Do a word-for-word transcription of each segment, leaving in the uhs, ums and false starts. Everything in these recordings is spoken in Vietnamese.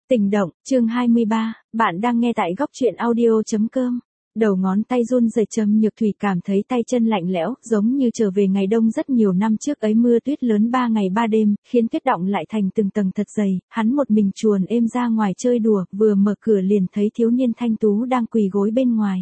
Tình động, chương hai mươi ba, bạn đang nghe tại góc truyện audio.com. Đầu ngón tay run rẩy, Trầm Nhược Thủy cảm thấy tay chân lạnh lẽo, giống như trở về ngày đông rất nhiều năm trước ấy, mưa tuyết lớn ba ngày ba đêm, khiến tuyết đọng lại thành từng tầng thật dày, hắn một mình chuồn êm ra ngoài chơi đùa, vừa mở cửa liền thấy thiếu niên thanh tú đang quỳ gối bên ngoài.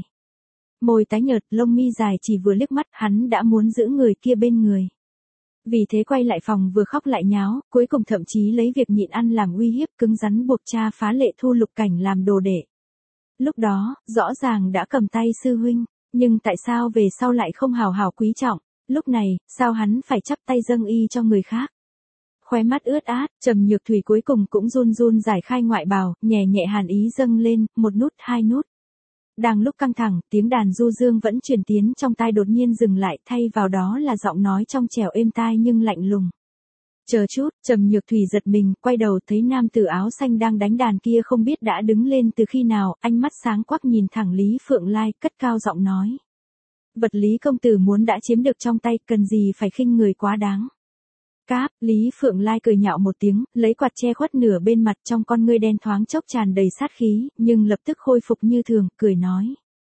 Môi tái nhợt, lông mi dài, chỉ vừa liếc mắt, hắn đã muốn giữ người kia bên người. Vì thế quay lại phòng vừa khóc lại nháo, cuối cùng thậm chí lấy việc nhịn ăn làm uy hiếp, cứng rắn buộc cha phá lệ thu Lục Cảnh làm đồ đệ. Lúc đó, rõ ràng đã cầm tay sư huynh, nhưng tại sao về sau lại không hào hào quý trọng, lúc này, sao hắn phải chắp tay dâng y cho người khác? Khóe mắt ướt át, Trầm Nhược Thủy cuối cùng cũng run run giải khai ngoại bào, nhẹ nhẹ hàn ý dâng lên, một nút hai nút. Đang lúc căng thẳng, tiếng đàn du dương vẫn truyền tiến trong tai đột nhiên dừng lại, thay vào đó là giọng nói trong trẻo êm tai nhưng lạnh lùng. Chờ chút, Trầm Nhược Thủy giật mình, quay đầu thấy nam tử áo xanh đang đánh đàn kia không biết đã đứng lên từ khi nào, ánh mắt sáng quắc nhìn thẳng Lý Phượng Lai, cất cao giọng nói. Vật Lý công tử muốn đã chiếm được trong tay, cần gì phải khinh người quá đáng. Cáp, Lý Phượng Lai cười nhạo một tiếng, lấy quạt che khuất nửa bên mặt, trong con ngươi đen thoáng chốc tràn đầy sát khí, nhưng lập tức khôi phục như thường, cười nói.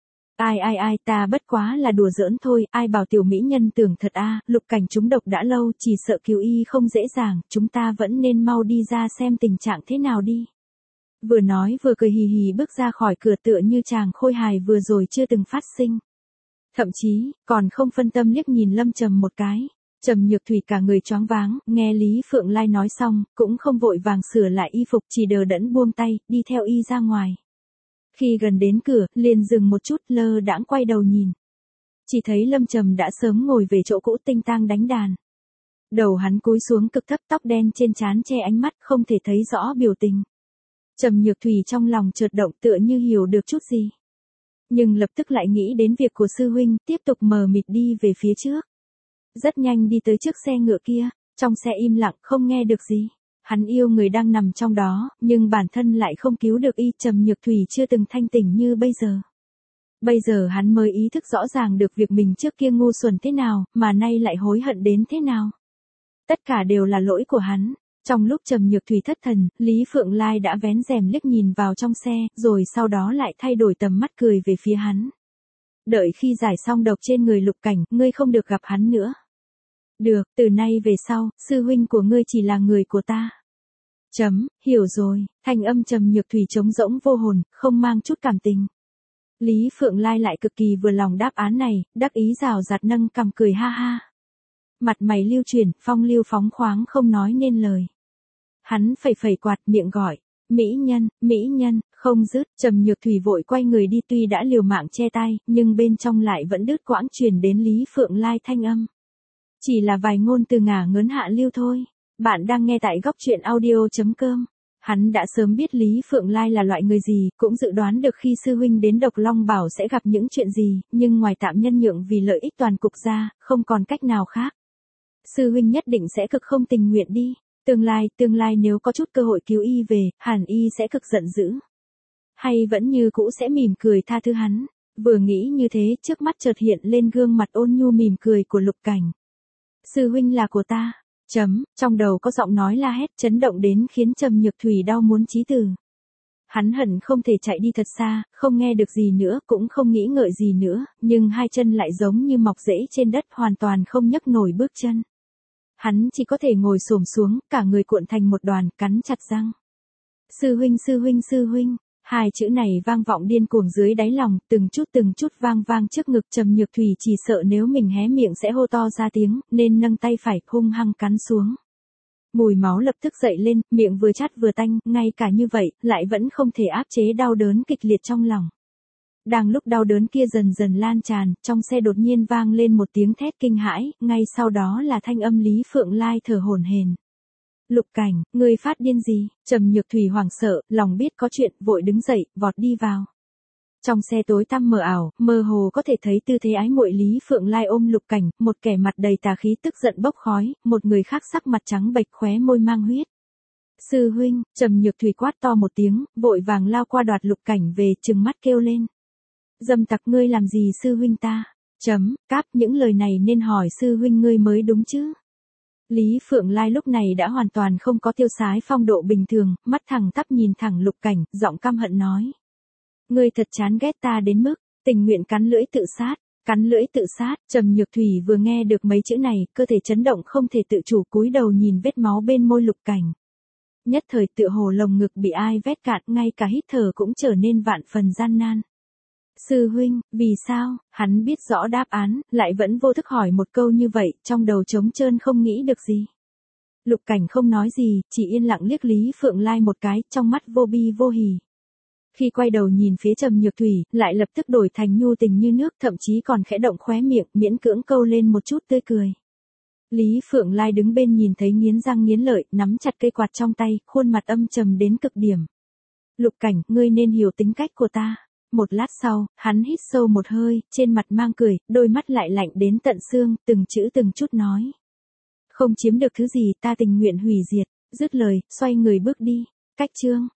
Ai ai ai, ta bất quá là đùa giỡn thôi, ai bảo tiểu mỹ nhân tưởng thật a, Lục Cảnh trúng độc đã lâu, chỉ sợ cứu y không dễ dàng, chúng ta vẫn nên mau đi ra xem tình trạng thế nào đi. Vừa nói vừa cười hì hì bước ra khỏi cửa, tựa như chàng khôi hài vừa rồi chưa từng phát sinh. Thậm chí, còn không phân tâm liếc nhìn Lâm Trầm một cái. Trầm Nhược Thủy cả người choáng váng, nghe Lý Phượng Lai nói xong, cũng không vội vàng sửa lại y phục, chỉ đờ đẫn buông tay, đi theo y ra ngoài. Khi gần đến cửa, liền dừng một chút, lơ đãng quay đầu nhìn. Chỉ thấy Lâm Trầm đã sớm ngồi về chỗ cũ tinh tang đánh đàn. Đầu hắn cúi xuống cực thấp, tóc đen trên trán che ánh mắt, không thể thấy rõ biểu tình. Trầm Nhược Thủy trong lòng chợt động, tựa như hiểu được chút gì. Nhưng lập tức lại nghĩ đến việc của sư huynh, tiếp tục mờ mịt đi về phía trước. Rất nhanh đi tới trước xe ngựa kia, trong xe im lặng không nghe được gì. Hắn yêu người đang nằm trong đó, nhưng bản thân lại không cứu được y. Trầm Nhược Thủy chưa từng thanh tỉnh như bây giờ. Bây giờ hắn mới ý thức rõ ràng được việc mình trước kia ngu xuẩn thế nào, mà nay lại hối hận đến thế nào. Tất cả đều là lỗi của hắn. Trong lúc Trầm Nhược Thủy thất thần, Lý Phượng Lai đã vén rèm liếc nhìn vào trong xe, rồi sau đó lại thay đổi tầm mắt cười về phía hắn. Đợi khi giải xong độc trên người Lục Cảnh, ngươi không được gặp hắn nữa. Được, từ nay về sau, sư huynh của ngươi chỉ là người của ta. Chấm, hiểu rồi, thanh âm Trầm Nhược Thủy trống rỗng vô hồn, không mang chút cảm tình. Lý Phượng Lai lại cực kỳ vừa lòng đáp án này, đắc ý rào rạt nâng cằm cười ha ha. Mặt mày lưu chuyển, phong lưu phóng khoáng không nói nên lời. Hắn phẩy phẩy quạt, miệng gọi, mỹ nhân, mỹ nhân, không dứt. Trầm Nhược Thủy vội quay người đi, tuy đã liều mạng che tay, nhưng bên trong lại vẫn đứt quãng truyền đến Lý Phượng Lai thanh âm. Chỉ là vài ngôn từ ngả ngớn hạ lưu thôi. Bạn đang nghe tại góc truyện audio.com. Hắn đã sớm biết Lý Phượng Lai là loại người gì, cũng dự đoán được khi sư huynh đến Độc Long Bảo sẽ gặp những chuyện gì, nhưng ngoài tạm nhân nhượng vì lợi ích toàn cục ra, không còn cách nào khác. Sư huynh nhất định sẽ cực không tình nguyện đi. Tương lai, tương lai nếu có chút cơ hội cứu y về, hẳn y sẽ cực giận dữ. Hay vẫn như cũ sẽ mỉm cười tha thứ hắn. Vừa nghĩ như thế, trước mắt chợt hiện lên gương mặt ôn nhu mỉm cười của Lục Cảnh. Sư huynh là của ta. Chấm, trong đầu có giọng nói la hét chấn động đến khiến Trầm Nhược Thủy đau muốn chí tử. Hắn hận không thể chạy đi thật xa, không nghe được gì nữa, cũng không nghĩ ngợi gì nữa, nhưng hai chân lại giống như mọc rễ trên đất, hoàn toàn không nhấc nổi bước chân. Hắn chỉ có thể ngồi xổm xuống, cả người cuộn thành một đoàn, cắn chặt răng. Sư huynh, sư huynh, sư huynh. Hai chữ này vang vọng điên cuồng dưới đáy lòng, từng chút từng chút vang vang trước ngực. Trầm Nhược Thủy chỉ sợ nếu mình hé miệng sẽ hô to ra tiếng, nên nâng tay phải hung hăng cắn xuống. Mùi máu lập tức dậy lên, miệng vừa chát vừa tanh, ngay cả như vậy, lại vẫn không thể áp chế đau đớn kịch liệt trong lòng. Đang lúc đau đớn kia dần dần lan tràn, trong xe đột nhiên vang lên một tiếng thét kinh hãi, ngay sau đó là thanh âm Lý Phượng Lai thở hổn hển. Lục Cảnh, ngươi phát điên gì? Trầm Nhược Thủy hoảng sợ, lòng biết có chuyện, vội đứng dậy, vọt đi vào. Trong xe tối tăm mờ ảo, mơ hồ có thể thấy tư thế ái muội Lý Phượng Lai ôm Lục Cảnh, một kẻ mặt đầy tà khí tức giận bốc khói, một người khác sắc mặt trắng bệch khóe môi mang huyết. Sư huynh, Trầm Nhược Thủy quát to một tiếng, vội vàng lao qua đoạt Lục Cảnh về, trừng mắt kêu lên. Dâm tặc, ngươi làm gì sư huynh ta? Chấm, cáp, những lời này nên hỏi sư huynh ngươi mới đúng chứ. Lý Phượng Lai lúc này đã hoàn toàn không có tiêu sái phong độ bình thường, mắt thẳng tắp nhìn thẳng Lục Cảnh, giọng căm hận nói. Ngươi thật chán ghét ta đến mức, tình nguyện cắn lưỡi tự sát, cắn lưỡi tự sát, Trầm Nhược Thủy vừa nghe được mấy chữ này, cơ thể chấn động không thể tự chủ cúi đầu nhìn vết máu bên môi Lục Cảnh. Nhất thời tựa hồ lồng ngực bị ai vét cạn, ngay cả hít thở cũng trở nên vạn phần gian nan. Sư huynh, vì sao, hắn biết rõ đáp án, lại vẫn vô thức hỏi một câu như vậy, trong đầu trống trơn không nghĩ được gì. Lục Cảnh không nói gì, chỉ yên lặng liếc Lý Phượng Lai một cái, trong mắt vô bi vô hỉ. Khi quay đầu nhìn phía Trầm Nhược Thủy, lại lập tức đổi thành nhu tình như nước, thậm chí còn khẽ động khóe miệng, miễn cưỡng câu lên một chút tươi cười. Lý Phượng Lai đứng bên nhìn thấy nghiến răng nghiến lợi, nắm chặt cây quạt trong tay, khuôn mặt âm trầm đến cực điểm. Lục Cảnh, ngươi nên hiểu tính cách của ta. Một lát sau, hắn hít sâu một hơi, trên mặt mang cười, đôi mắt lại lạnh đến tận xương, từng chữ từng chút nói. Không chiếm được thứ gì ta tình nguyện hủy diệt, dứt lời, xoay người bước đi. Cách chương.